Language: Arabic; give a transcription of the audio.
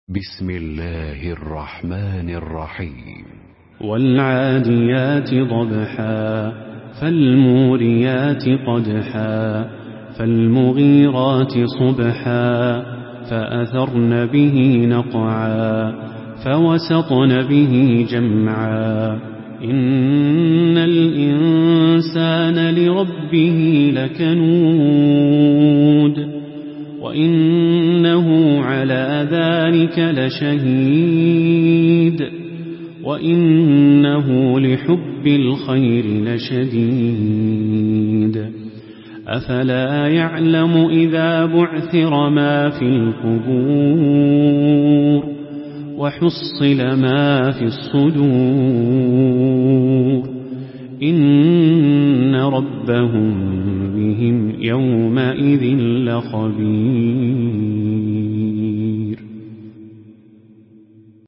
بسم الله الرحمن الرحيم. والعاديات ضبحا فالموريات قدحا فالمغيرات صبحا فأثرن به نقعا فوسطن به جمعا إن الإنسان لربه لكنود وإنه على ذلك لشهيد وإنه لحب الخير لشديد أفلا يعلم إذا بعثر ما في القبور وحصل ما في الصدور إن ربهم بهم يومئذ لخبير.